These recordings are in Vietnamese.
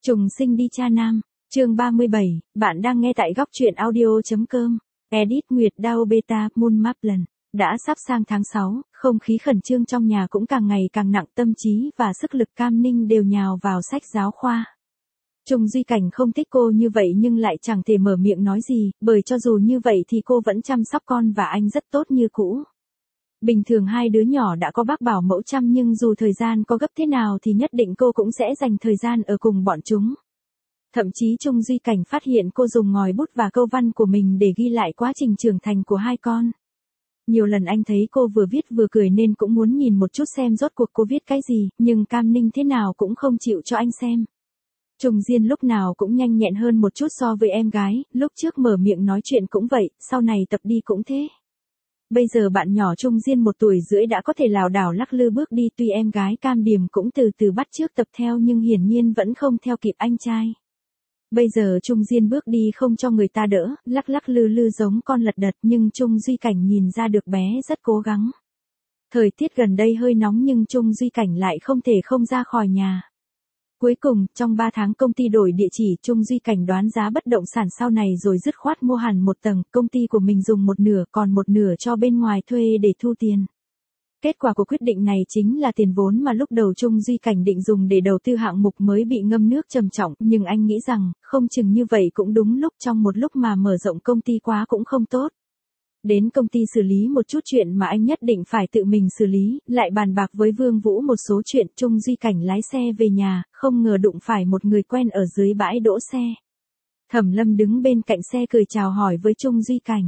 Trùng sinh đi cha nam, chương 37, bạn đang nghe tại góc truyện audio.com. Edit Nguyệt Đao Beta Moon Maplen. Đã sắp sang tháng 6, không khí khẩn trương trong nhà cũng càng ngày càng nặng, tâm trí và sức lực Cam Ninh đều nhào vào sách giáo khoa. Trung Duy Cảnh không thích cô như vậy nhưng lại chẳng thể mở miệng nói gì, bởi cho dù như vậy thì cô vẫn chăm sóc con và anh rất tốt như cũ. Bình thường hai đứa nhỏ đã có bác bảo mẫu chăm nhưng dù thời gian có gấp thế nào thì nhất định cô cũng sẽ dành thời gian ở cùng bọn chúng. Thậm chí Trung Duy Cảnh phát hiện cô dùng ngòi bút và câu văn của mình để ghi lại quá trình trưởng thành của hai con. Nhiều lần anh thấy cô vừa viết vừa cười nên cũng muốn nhìn một chút xem rốt cuộc cô viết cái gì, nhưng Cam Ninh thế nào cũng không chịu cho anh xem. Trùng Diên lúc nào cũng nhanh nhẹn hơn một chút so với em gái, lúc trước mở miệng nói chuyện cũng vậy, sau này tập đi cũng thế. Bây giờ bạn nhỏ Trung Diên 1 tuổi rưỡi đã có thể lảo đảo lắc lư bước đi, tuy em gái Cam Điềm cũng từ từ bắt chước tập theo nhưng hiển nhiên vẫn không theo kịp anh trai. Bây giờ Trung Diên bước đi không cho người ta đỡ, lắc lắc lư lư giống con lật đật nhưng Trung Duy Cảnh nhìn ra được bé rất cố gắng. Thời tiết gần đây hơi nóng nhưng Trung Duy Cảnh lại không thể không ra khỏi nhà. Cuối cùng, trong 3 tháng công ty đổi địa chỉ, Trung Duy Cảnh đoán giá bất động sản sau này rồi dứt khoát mua hẳn 1 tầng, công ty của mình dùng 1/2 còn 1/2 cho bên ngoài thuê để thu tiền. Kết quả của quyết định này chính là tiền vốn mà lúc đầu Trung Duy Cảnh định dùng để đầu tư hạng mục mới bị ngâm nước trầm trọng, nhưng anh nghĩ rằng, không chừng như vậy cũng đúng lúc, trong một lúc mà mở rộng công ty quá cũng không tốt. Đến công ty xử lý một chút chuyện mà anh nhất định phải tự mình xử lý, lại bàn bạc với Vương Vũ một số chuyện. Trung Duy Cảnh lái xe về nhà, không ngờ đụng phải một người quen ở dưới bãi đỗ xe. Thẩm Lâm đứng bên cạnh xe cười chào hỏi với Trung Duy Cảnh.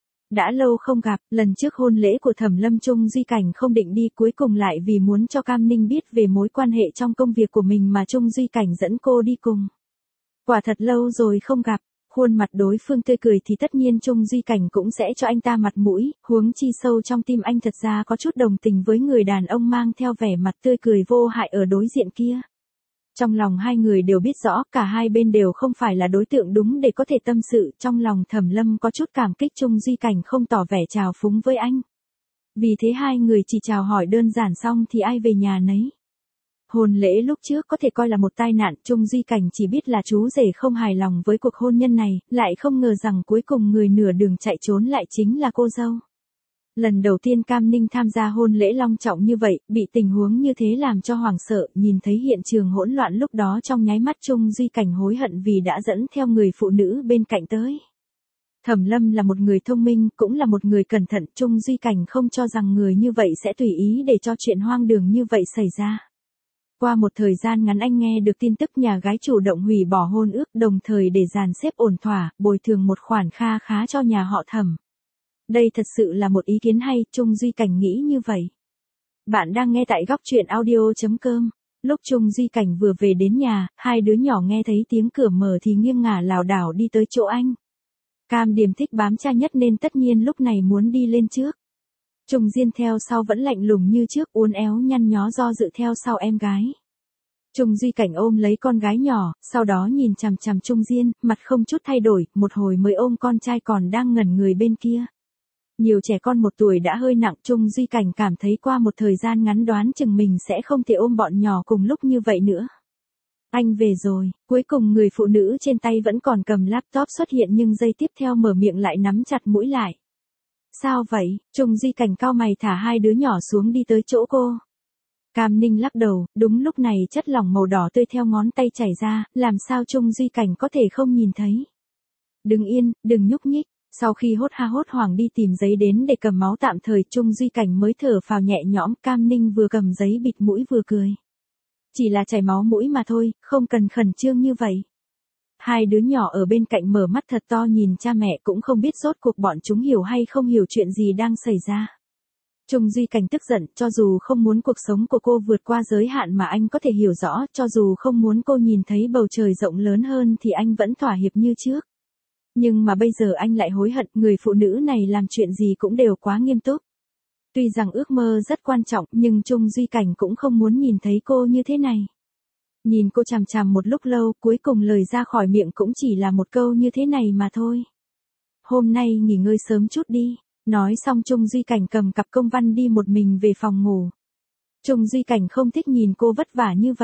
Đã lâu không gặp, lần trước hôn lễ của Thẩm Lâm Trung Duy Cảnh không định đi, cuối cùng lại vì muốn cho Cam Ninh biết về mối quan hệ trong công việc của mình mà Trung Duy Cảnh dẫn cô đi cùng. Quả thật lâu rồi không gặp. Khuôn mặt đối phương tươi cười thì tất nhiên Trung Duy Cảnh cũng sẽ cho anh ta mặt mũi, huống chi sâu trong tim anh thật ra có chút đồng tình với người đàn ông mang theo vẻ mặt tươi cười vô hại ở đối diện kia. Trong lòng hai người đều biết rõ cả hai bên đều không phải là đối tượng đúng để có thể tâm sự, trong lòng Thẩm Lâm có chút cảm kích Trung Duy Cảnh không tỏ vẻ trào phúng với anh. Vì thế hai người chỉ chào hỏi đơn giản xong thì ai về nhà nấy. Hôn lễ lúc trước có thể coi là một tai nạn, Trung Duy Cảnh chỉ biết là chú rể không hài lòng với cuộc hôn nhân này, lại không ngờ rằng cuối cùng người nửa đường chạy trốn lại chính là cô dâu. Lần đầu tiên Cam Ninh tham gia hôn lễ long trọng như vậy, bị tình huống như thế làm cho hoảng sợ, nhìn thấy hiện trường hỗn loạn lúc đó trong nháy mắt Trung Duy Cảnh hối hận vì đã dẫn theo người phụ nữ bên cạnh tới. Thẩm Lâm là một người thông minh, cũng là một người cẩn thận, Trung Duy Cảnh không cho rằng người như vậy sẽ tùy ý để cho chuyện hoang đường như vậy xảy ra. Qua một thời gian ngắn anh nghe được tin tức nhà gái chủ động hủy bỏ hôn ước, đồng thời để dàn xếp ổn thỏa, bồi thường một khoản kha khá cho nhà họ Thẩm. Đây thật sự là một ý kiến hay, Trung Duy Cảnh nghĩ như vậy. Bạn đang nghe tại góc truyện audio.com. Lúc Trung Duy Cảnh vừa về đến nhà, hai đứa nhỏ nghe thấy tiếng cửa mở thì nghiêng ngả lảo đảo đi tới chỗ anh. Cam Điềm thích bám cha nhất nên tất nhiên lúc này muốn đi lên trước. Trung Diên theo sau vẫn lạnh lùng như trước, uốn éo nhăn nhó do dự theo sau em gái. Trung Duy Cảnh ôm lấy con gái nhỏ, sau đó nhìn chằm chằm Trung Diên, mặt không chút thay đổi, một hồi mới ôm con trai còn đang ngẩn người bên kia. Nhiều trẻ con 1 tuổi đã hơi nặng, Trung Duy Cảnh cảm thấy qua một thời gian ngắn đoán chừng mình sẽ không thể ôm bọn nhỏ cùng lúc như vậy nữa. Anh về rồi, cuối cùng người phụ nữ trên tay vẫn còn cầm laptop xuất hiện nhưng giây tiếp theo mở miệng lại nắm chặt mũi lại. Sao vậy? Trung Duy Cảnh cau mày thả hai đứa nhỏ xuống đi tới chỗ cô. Cam Ninh lắc đầu, đúng lúc này chất lỏng màu đỏ tươi theo ngón tay chảy ra, làm sao Trung Duy Cảnh có thể không nhìn thấy. Đừng yên, đừng nhúc nhích. Sau khi hốt ha hốt hoảng đi tìm giấy đến để cầm máu tạm thời, Trung Duy Cảnh mới thở phào nhẹ nhõm. Cam Ninh vừa cầm giấy bịt mũi vừa cười. Chỉ là chảy máu mũi mà thôi, không cần khẩn trương như vậy. Hai đứa nhỏ ở bên cạnh mở mắt thật to nhìn cha mẹ, cũng không biết rốt cuộc bọn chúng hiểu hay không hiểu chuyện gì đang xảy ra. Trung Duy Cảnh tức giận, cho dù không muốn cuộc sống của cô vượt qua giới hạn mà anh có thể hiểu rõ, cho dù không muốn cô nhìn thấy bầu trời rộng lớn hơn thì anh vẫn thỏa hiệp như trước. Nhưng mà bây giờ anh lại hối hận, người phụ nữ này làm chuyện gì cũng đều quá nghiêm túc. Tuy rằng ước mơ rất quan trọng, nhưng Trung Duy Cảnh cũng không muốn nhìn thấy cô như thế này. Nhìn cô chằm chằm một lúc lâu, cuối cùng lời ra khỏi miệng cũng chỉ là một câu như thế này mà thôi. Hôm nay nghỉ ngơi sớm chút đi. Nói xong Trung Duy Cảnh cầm cặp công văn đi một mình về phòng ngủ. Trung Duy Cảnh không thích nhìn cô vất vả như vậy.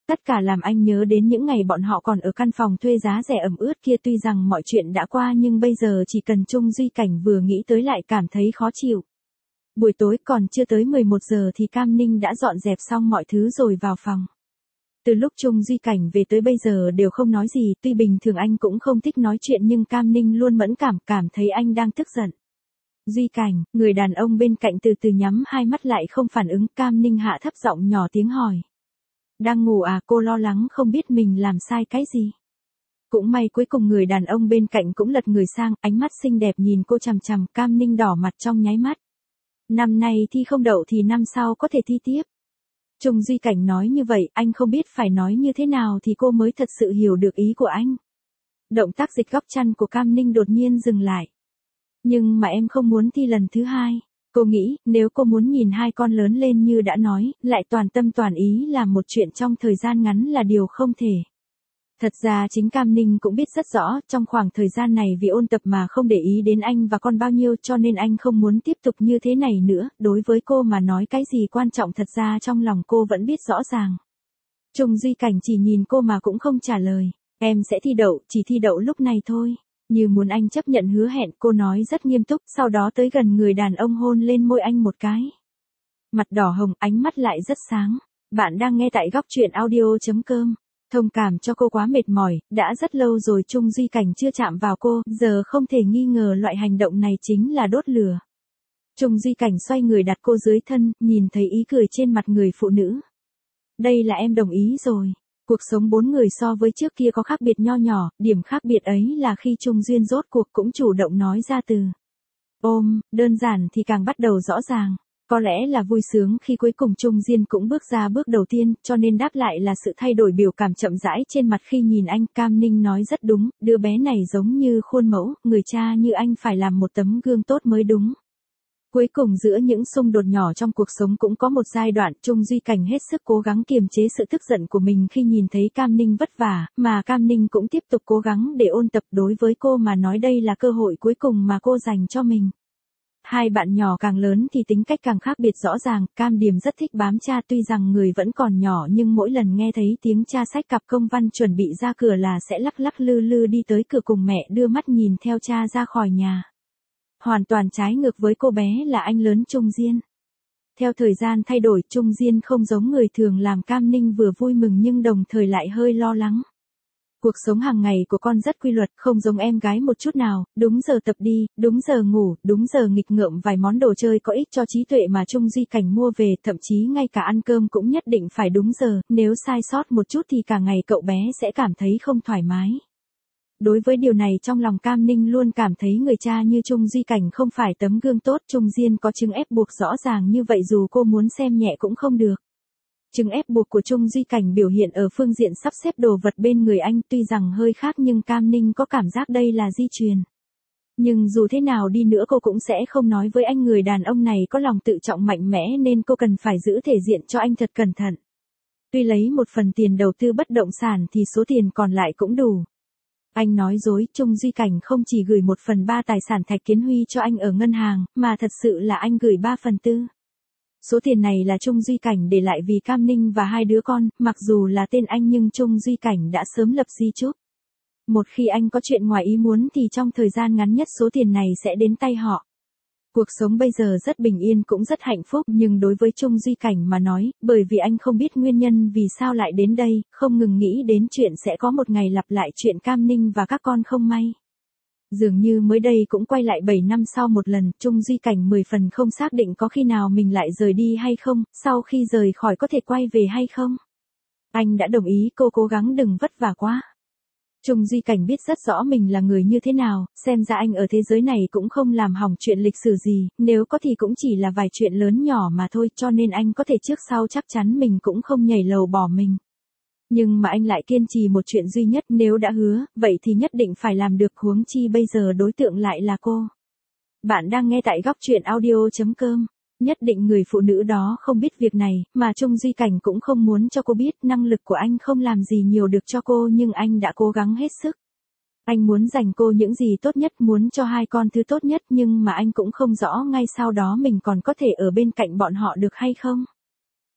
Tất cả làm anh nhớ đến những ngày bọn họ còn ở căn phòng thuê giá rẻ ẩm ướt kia, tuy rằng mọi chuyện đã qua nhưng bây giờ chỉ cần Trung Duy Cảnh vừa nghĩ tới lại cảm thấy khó chịu. Buổi tối còn chưa tới 11 giờ thì Cam Ninh đã dọn dẹp xong mọi thứ rồi vào phòng. Từ lúc Trung Duy Cảnh về tới bây giờ đều không nói gì, tuy bình thường anh cũng không thích nói chuyện nhưng Cam Ninh luôn mẫn cảm thấy anh đang tức giận. Duy Cảnh, người đàn ông bên cạnh từ từ nhắm hai mắt lại không phản ứng, Cam Ninh hạ thấp giọng nhỏ tiếng hỏi. Đang ngủ à? Cô lo lắng không biết mình làm sai cái gì. Cũng may cuối cùng người đàn ông bên cạnh cũng lật người sang, ánh mắt xinh đẹp nhìn cô chằm chằm, Cam Ninh đỏ mặt trong nháy mắt. Năm nay thi không đậu thì năm sau có thể thi tiếp. Trung Duy Cảnh nói như vậy, anh không biết phải nói như thế nào thì cô mới thật sự hiểu được ý của anh. Động tác dịch góc chăn của Cam Ninh đột nhiên dừng lại. Nhưng mà em không muốn thi lần thứ hai. Cô nghĩ, nếu cô muốn nhìn hai con lớn lên như đã nói, lại toàn tâm toàn ý làm một chuyện trong thời gian ngắn là điều không thể. Thật ra chính Cam Ninh cũng biết rất rõ, trong khoảng thời gian này vì ôn tập mà không để ý đến anh và con bao nhiêu, cho nên anh không muốn tiếp tục như thế này nữa. Đối với cô mà nói cái gì quan trọng thật ra trong lòng cô vẫn biết rõ ràng. Trung Duy Cảnh chỉ nhìn cô mà cũng không trả lời. Em sẽ thi đậu, chỉ thi đậu lúc này thôi. Như muốn anh chấp nhận hứa hẹn, cô nói rất nghiêm túc, sau đó tới gần người đàn ông hôn lên môi anh một cái. Mặt đỏ hồng, ánh mắt lại rất sáng. Bạn đang nghe tại góc truyện audio.com. Thông cảm cho cô quá mệt mỏi, đã rất lâu rồi Trung Duy Cảnh chưa chạm vào cô, giờ không thể nghi ngờ loại hành động này chính là đốt lửa. Trung Duy Cảnh xoay người đặt cô dưới thân, nhìn thấy ý cười trên mặt người phụ nữ. Đây là em đồng ý rồi. Cuộc sống bốn người so với trước kia có khác biệt nho nhỏ, điểm khác biệt ấy là khi Trung Duyên rốt cuộc cũng chủ động nói ra từ. Đơn giản thì càng bắt đầu rõ ràng. Có lẽ là vui sướng khi cuối cùng Trung Diên cũng bước ra bước đầu tiên, cho nên đáp lại là sự thay đổi biểu cảm chậm rãi trên mặt khi nhìn anh. Cam Ninh nói rất đúng, đứa bé này giống như khuôn mẫu, người cha như anh phải làm một tấm gương tốt mới đúng. Cuối cùng giữa những xung đột nhỏ trong cuộc sống cũng có một giai đoạn Trung Duy Cảnh hết sức cố gắng kiềm chế sự tức giận của mình khi nhìn thấy Cam Ninh vất vả, mà Cam Ninh cũng tiếp tục cố gắng để ôn tập. Đối với cô mà nói đây là cơ hội cuối cùng mà cô dành cho mình. Hai bạn nhỏ càng lớn thì tính cách càng khác biệt rõ ràng, Cam Điềm rất thích bám cha, tuy rằng người vẫn còn nhỏ nhưng mỗi lần nghe thấy tiếng cha xách cặp công văn chuẩn bị ra cửa là sẽ lắc lắc lư lư đi tới cửa cùng mẹ đưa mắt nhìn theo cha ra khỏi nhà. Hoàn toàn trái ngược với cô bé là anh lớn Trung Diên. Theo thời gian thay đổi, Trung Diên không giống người thường làm Cam Ninh vừa vui mừng nhưng đồng thời lại hơi lo lắng. Cuộc sống hàng ngày của con rất quy luật, không giống em gái một chút nào, đúng giờ tập đi, đúng giờ ngủ, đúng giờ nghịch ngợm vài món đồ chơi có ích cho trí tuệ mà Trung Duy Cảnh mua về, thậm chí ngay cả ăn cơm cũng nhất định phải đúng giờ, nếu sai sót một chút thì cả ngày cậu bé sẽ cảm thấy không thoải mái. Đối với điều này trong lòng Cam Ninh luôn cảm thấy người cha như Trung Duy Cảnh không phải tấm gương tốt. Trung Diên có chứng ép buộc rõ ràng như vậy dù cô muốn xem nhẹ cũng không được. Chứng ép buộc của Trung Duy Cảnh biểu hiện ở phương diện sắp xếp đồ vật bên người anh, tuy rằng hơi khác nhưng Cam Ninh có cảm giác đây là di truyền. Nhưng dù thế nào đi nữa cô cũng sẽ không nói với anh người đàn ông này có lòng tự trọng mạnh mẽ nên cô cần phải giữ thể diện cho anh thật cẩn thận. Tuy lấy một phần tiền đầu tư bất động sản thì số tiền còn lại cũng đủ. Anh nói dối, Trung Duy Cảnh không chỉ gửi 1/3 tài sản Thạch Kiến Huy cho anh ở ngân hàng, mà thật sự là anh gửi 3/4. Số tiền này là Trung Duy Cảnh để lại vì Cam Ninh và hai đứa con, mặc dù là tên anh nhưng Trung Duy Cảnh đã sớm lập di chúc. Một khi anh có chuyện ngoài ý muốn thì trong thời gian ngắn nhất số tiền này sẽ đến tay họ. Cuộc sống bây giờ rất bình yên cũng rất hạnh phúc, nhưng đối với Trung Duy Cảnh mà nói, bởi vì anh không biết nguyên nhân vì sao lại đến đây, không ngừng nghĩ đến chuyện sẽ có một ngày lặp lại chuyện Cam Ninh và các con không may. Dường như mới đây cũng quay lại 7 năm sau một lần, Trung Duy Cảnh 10 phần không xác định có khi nào mình lại rời đi hay không, sau khi rời khỏi có thể quay về hay không. Anh đã đồng ý cô cố gắng đừng vất vả quá. Trung Duy Cảnh biết rất rõ mình là người như thế nào, xem ra anh ở thế giới này cũng không làm hỏng chuyện lịch sử gì, nếu có thì cũng chỉ là vài chuyện lớn nhỏ mà thôi, cho nên anh có thể trước sau chắc chắn mình cũng không nhảy lầu bỏ mình. Nhưng mà anh lại kiên trì một chuyện duy nhất, nếu đã hứa, vậy thì nhất định phải làm được, huống chi bây giờ đối tượng lại là cô. Bạn đang nghe tại góc truyện audio.com. Nhất định người phụ nữ đó không biết việc này, mà Trung Duy Cảnh cũng không muốn cho cô biết, năng lực của anh không làm gì nhiều được cho cô nhưng anh đã cố gắng hết sức. Anh muốn dành cô những gì tốt nhất, muốn cho hai con thứ tốt nhất nhưng mà anh cũng không rõ ngay sau đó mình còn có thể ở bên cạnh bọn họ được hay không.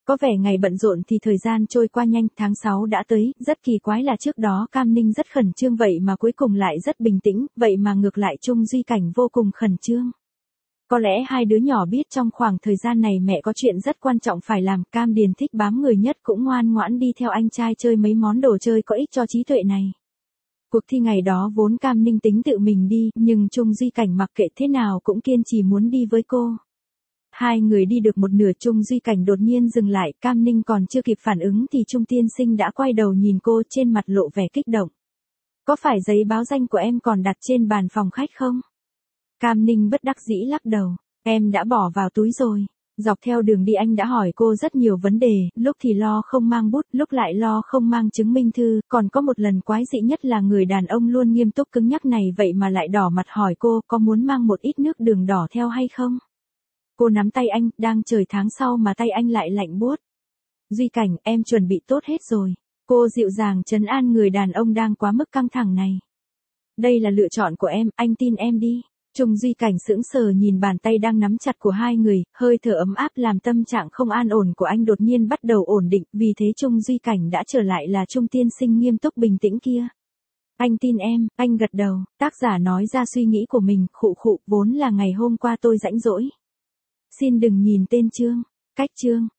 Có vẻ ngày bận rộn thì thời gian trôi qua nhanh, tháng 6 đã tới, rất kỳ quái là trước đó Cam Ninh rất khẩn trương vậy mà cuối cùng lại rất bình tĩnh, vậy mà ngược lại Trung Duy Cảnh vô cùng khẩn trương. Có lẽ hai đứa nhỏ biết trong khoảng thời gian này mẹ có chuyện rất quan trọng phải làm, Cam Điền thích bám người nhất cũng ngoan ngoãn đi theo anh trai chơi mấy món đồ chơi có ích cho trí tuệ này. Cuộc thi ngày đó vốn Cam Ninh tính tự mình đi, nhưng Trung Duy Cảnh mặc kệ thế nào cũng kiên trì muốn đi với cô. Hai người đi được một nửa Trung Duy Cảnh đột nhiên dừng lại, Cam Ninh còn chưa kịp phản ứng thì Trung Tiên Sinh đã quay đầu nhìn cô trên mặt lộ vẻ kích động. Có phải giấy báo danh của em còn đặt trên bàn phòng khách không? Cam Ninh bất đắc dĩ lắc đầu, em đã bỏ vào túi rồi. Dọc theo đường đi anh đã hỏi cô rất nhiều vấn đề, lúc thì lo không mang bút, lúc lại lo không mang chứng minh thư, còn có một lần quái dị nhất là người đàn ông luôn nghiêm túc cứng nhắc này vậy mà lại đỏ mặt hỏi cô có muốn mang một ít nước đường đỏ theo hay không. Cô nắm tay anh, đang trời tháng sau mà tay anh lại lạnh buốt. Duy Cảnh, em chuẩn bị tốt hết rồi. Cô dịu dàng trấn an người đàn ông đang quá mức căng thẳng này. Đây là lựa chọn của em, anh tin em đi. Trung Duy Cảnh sững sờ nhìn bàn tay đang nắm chặt của hai người, hơi thở ấm áp làm tâm trạng không an ổn của anh đột nhiên bắt đầu ổn định, vì thế Trung Duy Cảnh đã trở lại là Trung Tiên Sinh nghiêm túc bình tĩnh kia. Anh tin em, anh gật đầu, tác giả nói ra suy nghĩ của mình, khụ khụ, vốn là ngày hôm qua tôi rảnh rỗi. Xin đừng nhìn tên chương, cách chương.